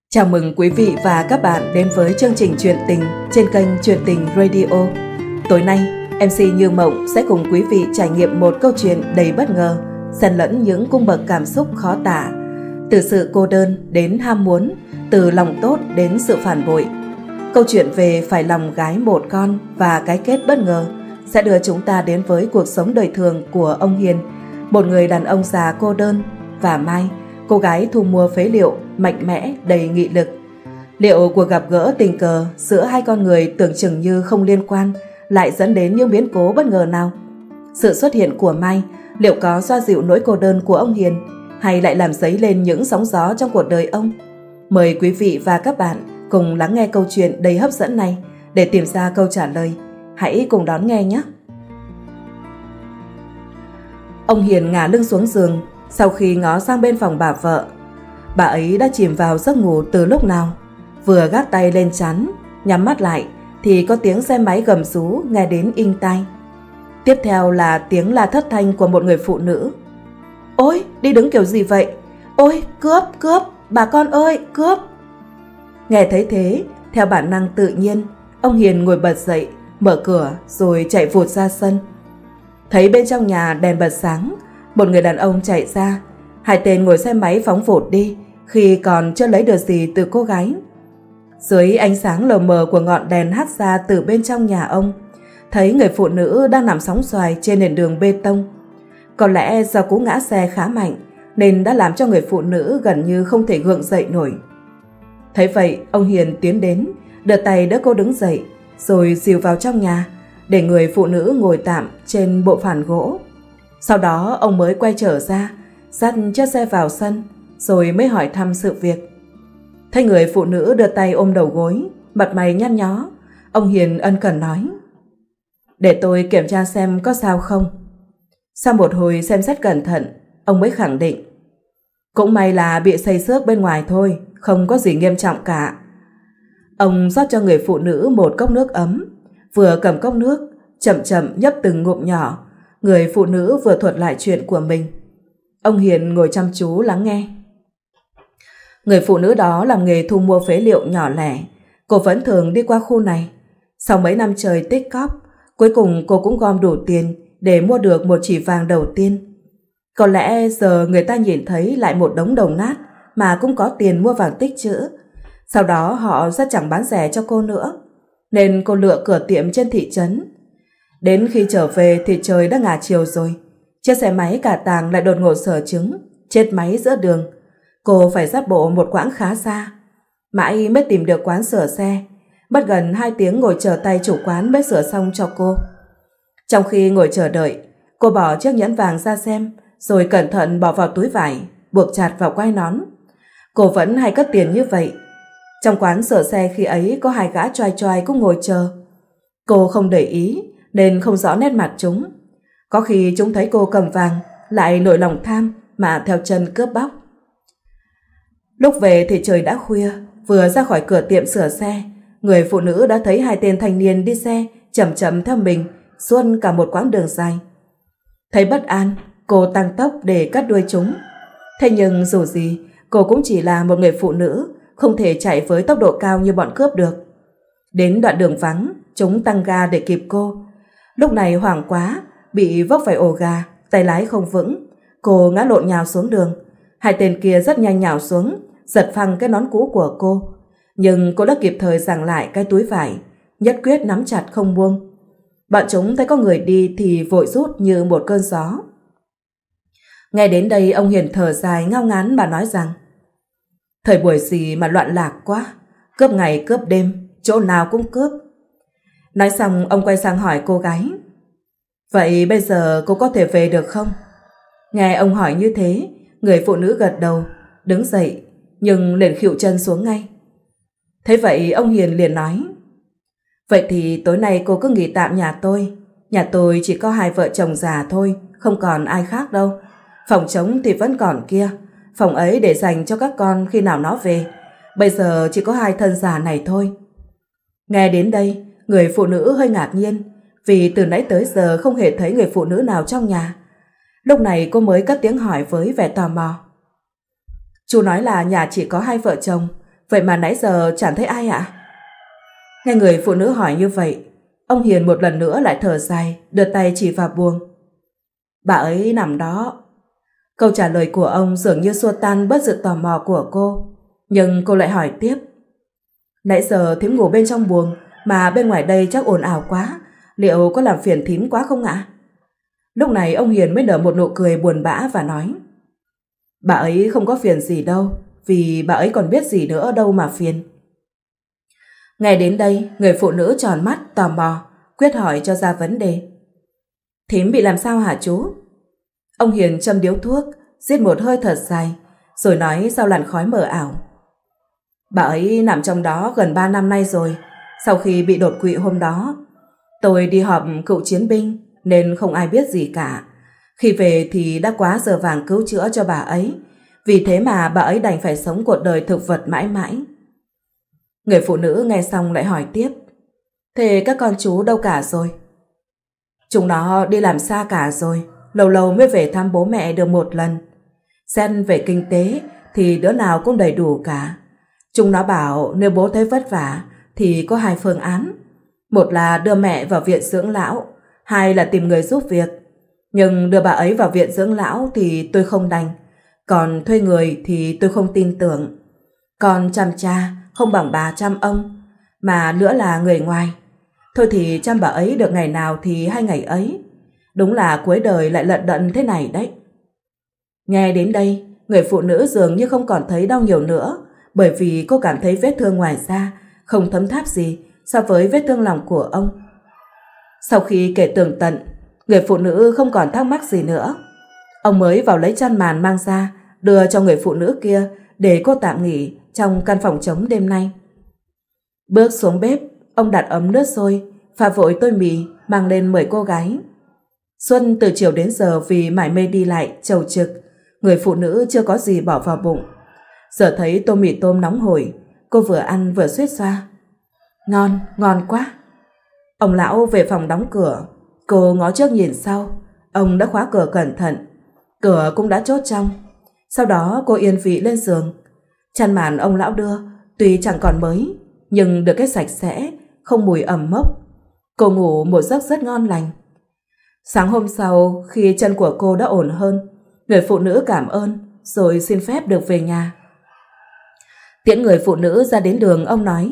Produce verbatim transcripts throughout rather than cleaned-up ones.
Chào mừng quý vị và các bạn đến với chương trình Chuyện Tình trên kênh Chuyện Tình Radio. Tối nay, em xê Như Mộng sẽ cùng quý vị trải nghiệm một câu chuyện đầy bất ngờ, xen lẫn những cung bậc cảm xúc khó tả. Từ sự cô đơn đến ham muốn, từ lòng tốt đến sự phản bội. Câu chuyện về phải lòng gái một con và cái kết bất ngờ sẽ đưa chúng ta đến với cuộc sống đời thường của ông Hiền, một người đàn ông già cô đơn, và Mai, cô gái thu mua phế liệu, mạnh mẽ, đầy nghị lực. Liệu cuộc gặp gỡ tình cờ giữa hai con người tưởng chừng như không liên quan lại dẫn đến những biến cố bất ngờ nào? Sự xuất hiện của Mai liệu có xoa dịu nỗi cô đơn của ông Hiền hay lại làm dấy lên những sóng gió trong cuộc đời ông? Mời quý vị và các bạn cùng lắng nghe câu chuyện đầy hấp dẫn này để tìm ra câu trả lời. Hãy cùng đón nghe nhé! Ông Hiền ngả lưng xuống giường sau khi ngó sang bên phòng bà vợ. Bà ấy đã chìm vào giấc ngủ từ lúc nào. Vừa gác tay lên trán, nhắm mắt lại thì có tiếng xe máy gầm rú nghe đến inh tai. Tiếp theo là tiếng la thất thanh của một người phụ nữ. Ôi, đi đứng kiểu gì vậy? Ôi, cướp, cướp, bà con ơi, cướp! Nghe thấy thế, theo bản năng tự nhiên, ông Hiền ngồi bật dậy, mở cửa rồi chạy vụt ra sân. Thấy bên trong nhà đèn bật sáng, một người đàn ông chạy ra. Hai tên ngồi xe máy phóng vụt đi khi còn chưa lấy được gì từ cô gái. Dưới ánh sáng lờ mờ của ngọn đèn hắt ra từ bên trong nhà ông, thấy người phụ nữ đang nằm sóng xoài trên nền đường bê tông. Có lẽ do cú ngã xe khá mạnh nên đã làm cho người phụ nữ gần như không thể gượng dậy nổi. Thấy vậy, ông Hiền tiến đến, đưa tay đỡ cô đứng dậy, rồi dìu vào trong nhà để người phụ nữ ngồi tạm trên bộ phản gỗ. Sau đó ông mới quay trở ra, dắt chiếc xe vào sân, rồi mới hỏi thăm sự việc. Thấy người phụ nữ đưa tay ôm đầu gối, mặt mày nhăn nhó, ông Hiền ân cần nói: Để tôi kiểm tra xem có sao không. Sau một hồi xem xét cẩn thận, ông mới khẳng định: Cũng may là bị xây xước bên ngoài thôi, không có gì nghiêm trọng cả. Ông rót cho người phụ nữ một cốc nước ấm, vừa cầm cốc nước, chậm chậm nhấp từng ngụm nhỏ. Người phụ nữ vừa thuật lại chuyện của mình. Ông Hiền ngồi chăm chú lắng nghe. Người phụ nữ đó làm nghề thu mua phế liệu nhỏ lẻ. Cô vẫn thường đi qua khu này. Sau mấy năm trời tích cóp, cuối cùng cô cũng gom đủ tiền để mua được một chỉ vàng đầu tiên. Có lẽ giờ người ta nhìn thấy lại một đống đồng nát mà cũng có tiền mua vàng tích trữ. Sau đó họ rất chẳng bán rẻ cho cô nữa, nên cô lựa cửa tiệm trên thị trấn. Đến khi trở về thì trời đã ngả chiều rồi. Chiếc xe máy cả tàng lại đột ngột xở trứng, chết máy giữa đường. Cô phải dắt bộ một quãng khá xa, mãi mới tìm được quán sửa xe. Mất gần hai tiếng ngồi chờ tay chủ quán mới sửa xong cho cô. Trong khi ngồi chờ đợi, cô bỏ chiếc nhẫn vàng ra xem, rồi cẩn thận bỏ vào túi vải, buộc chặt vào quai nón. Cô vẫn hay cất tiền như vậy. Trong quán sửa xe khi ấy có hai gã choai choai cũng ngồi chờ. Cô không để ý nên không rõ nét mặt chúng. Có khi chúng thấy cô cầm vàng lại nổi lòng tham mà theo chân cướp bóc. Lúc về thì trời đã khuya. Vừa ra khỏi cửa tiệm sửa xe, người phụ nữ đã thấy hai tên thanh niên đi xe chậm chậm theo mình suốt cả một quãng đường dài. Thấy bất an, cô tăng tốc để cắt đuôi chúng. Thế nhưng dù gì, cô cũng chỉ là một người phụ nữ, không thể chạy với tốc độ cao như bọn cướp được. Đến đoạn đường vắng, chúng tăng ga để kịp cô. Lúc này hoảng quá, bị vấp phải ổ gà, tay lái không vững, cô ngã lộn nhào xuống đường. Hai tên kia rất nhanh nhào xuống, giật phăng cái nón cũ của cô. Nhưng cô đã kịp thời giằng lại cái túi vải, nhất quyết nắm chặt không buông. Bọn chúng thấy có người đi thì vội rút như một cơn gió. Nghe đến đây, ông Hiền thở dài ngao ngán mà nói rằng: Thời buổi gì mà loạn lạc quá, cướp ngày cướp đêm, chỗ nào cũng cướp. Nói xong, ông quay sang hỏi cô gái: Vậy bây giờ cô có thể về được không? Nghe ông hỏi như thế, người phụ nữ gật đầu, đứng dậy, nhưng liền khuỵu chân xuống ngay. Thế vậy ông Hiền liền nói: Vậy thì tối nay cô cứ nghỉ tạm nhà tôi. Nhà tôi chỉ có hai vợ chồng già thôi, không còn ai khác đâu. Phòng trống thì vẫn còn kia, phòng ấy để dành cho các con khi nào nó về. Bây giờ chỉ có hai thân già này thôi. Nghe đến đây, người phụ nữ hơi ngạc nhiên, vì từ nãy tới giờ không hề thấy người phụ nữ nào trong nhà. Lúc này cô mới cất tiếng hỏi với vẻ tò mò: Chú nói là nhà chỉ có hai vợ chồng, Vậy mà nãy giờ chẳng thấy ai ạ? Nghe người phụ nữ hỏi như vậy, ông Hiền một lần nữa lại thở dài, đưa tay chỉ vào buồng. Bà ấy nằm đó. Câu trả lời của ông dường như xua tan bớt sự tò mò của cô, nhưng cô lại hỏi tiếp. Nãy giờ thím ngủ bên trong buồng, mà bên ngoài đây chắc ồn ào quá, liệu có làm phiền thím quá không ạ? Lúc này ông Hiền mới nở một nụ cười buồn bã và nói. Bà ấy không có phiền gì đâu, vì bà ấy còn biết gì nữa đâu mà phiền. Nghe đến đây, người phụ nữ tròn mắt tò mò, quyết hỏi cho ra vấn đề. Thím bị làm sao hả chú? Ông Hiền châm điếu thuốc, rít một hơi thật dài, rồi nói sau làn khói mờ ảo. Bà ấy nằm trong đó gần ba năm nay rồi. Sau khi bị đột quỵ hôm đó, tôi đi họp cựu chiến binh nên không ai biết gì cả. Khi về thì đã quá giờ vàng cứu chữa cho bà ấy, vì thế mà bà ấy đành phải sống cuộc đời thực vật mãi mãi. Người phụ nữ nghe xong lại hỏi tiếp. Thế các con chú đâu cả rồi? Chúng nó đi làm xa cả rồi, lâu lâu mới về thăm bố mẹ được một lần. Xét về kinh tế thì đứa nào cũng đầy đủ cả. Chúng nó bảo nếu bố thấy vất vả thì có hai phương án. Một là đưa mẹ vào viện dưỡng lão, hai là tìm người giúp việc. Nhưng đưa bà ấy vào viện dưỡng lão thì tôi không đành, còn thuê người thì tôi không tin tưởng. Còn chăm cha không bằng bà chăm ông, mà nữa là người ngoài. Thôi thì chăm bà ấy được ngày nào thì hai ngày ấy. Đúng là cuối đời lại lận đận thế này đấy. Nghe đến đây, người phụ nữ dường như không còn thấy đau nhiều nữa, bởi vì cô cảm thấy vết thương ngoài da không thấm tháp gì so với vết thương lòng của ông. Sau khi kể tường tận, người phụ nữ không còn thắc mắc gì nữa. Ông mới vào lấy chăn màn mang ra, đưa cho người phụ nữ kia để cô tạm nghỉ trong căn phòng trống đêm nay. Bước xuống bếp, ông đặt ấm nước sôi, pha vội tô mì mang lên mời cô gái. Xuân từ chiều đến giờ vì mải mê đi lại chầu trực, người phụ nữ chưa có gì bỏ vào bụng. Giờ thấy tô mì tôm nóng hổi, cô vừa ăn vừa suýt xoa. Ngon, ngon quá. Ông lão về phòng đóng cửa, cô ngó trước nhìn sau. Ông đã khóa cửa cẩn thận, cửa cũng đã chốt trong. Sau đó cô yên vị lên giường. Chăn màn ông lão đưa tuy chẳng còn mới, nhưng được cái sạch sẽ, không mùi ẩm mốc. Cô ngủ một giấc rất ngon lành. Sáng hôm sau, khi chân của cô đã ổn hơn, người phụ nữ cảm ơn rồi xin phép được về nhà. Tiễn người phụ nữ ra đến đường, ông nói.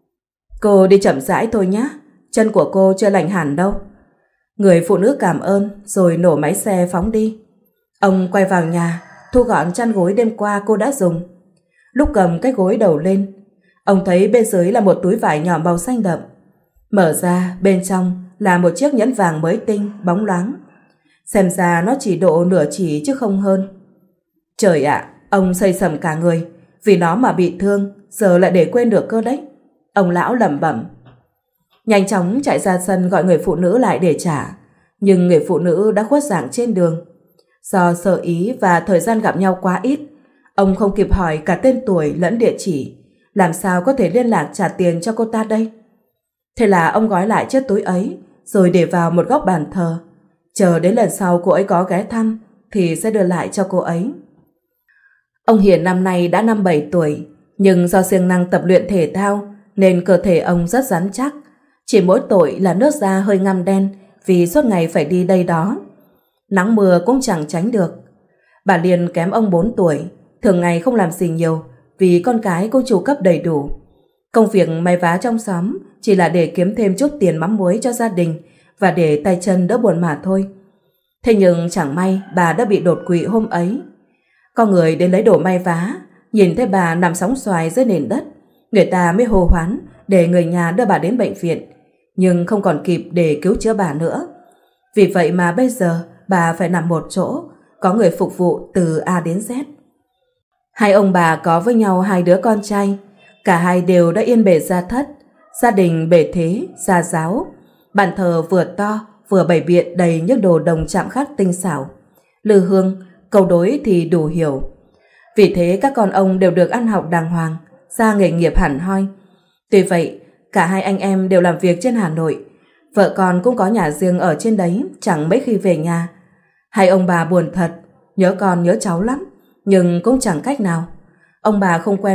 Cô đi chậm rãi thôi nhé, chân của cô chưa lành hẳn đâu. Người phụ nữ cảm ơn rồi nổ máy xe phóng đi. Ông quay vào nhà, thu gọn chăn gối đêm qua cô đã dùng. Lúc cầm cái gối đầu lên, ông thấy bên dưới là một túi vải nhỏ màu xanh đậm. Mở ra, bên trong là một chiếc nhẫn vàng mới tinh, bóng loáng. Xem ra nó chỉ độ nửa chỉ chứ không hơn. Trời ạ, ông xây sầm cả người, vì nó mà bị thương, giờ lại để quên được cơ đấy. Ông lão lẩm bẩm. Nhanh chóng chạy ra sân gọi người phụ nữ lại để trả, nhưng người phụ nữ đã khuất dạng trên đường. Do sợ ý và thời gian gặp nhau quá ít, ông không kịp hỏi cả tên tuổi lẫn địa chỉ, làm sao có thể liên lạc trả tiền cho cô ta đây. Thế là ông gói lại chiếc túi ấy rồi để vào một góc bàn thờ, chờ đến lần sau cô ấy có ghé thăm thì sẽ đưa lại cho cô ấy. Ông Hiền năm nay đã năm bảy tuổi, nhưng do siêng năng tập luyện thể thao nên cơ thể ông rất rắn chắc. Chỉ mỗi tội là nước da hơi ngăm đen vì suốt ngày phải đi đây đó. Nắng mưa cũng chẳng tránh được. Bà Liên kém ông bốn tuổi, thường ngày không làm gì nhiều vì con cái cô chu cấp đầy đủ. Công việc may vá trong xóm chỉ là để kiếm thêm chút tiền mắm muối cho gia đình và để tay chân đỡ buồn mà thôi. Thế nhưng chẳng may bà đã bị đột quỵ hôm ấy. Có người đến lấy đồ may vá, nhìn thấy bà nằm sóng xoài dưới nền đất, người ta mới hô hoán để người nhà đưa bà đến bệnh viện, nhưng không còn kịp để cứu chữa bà nữa. Vì vậy mà bây giờ bà phải nằm một chỗ, có người phục vụ từ A đến Z. Hai ông bà có với nhau hai đứa con trai, cả hai đều đã yên bề gia thất, gia đình bề thế, gia giáo. Bàn thờ vừa to vừa bày biện đầy những đồ đồng chạm khắc tinh xảo, lư hương, câu đối thì đủ hiểu. Vì thế các con ông đều được ăn học đàng hoàng, ra nghề nghiệp hẳn hoi. Tuy vậy, cả hai anh em đều làm việc trên Hà Nội, vợ con cũng có nhà riêng ở trên đấy, chẳng mấy khi về nhà. Hai ông bà buồn thật, nhớ con nhớ cháu lắm, nhưng cũng chẳng cách nào. Ông bà không quen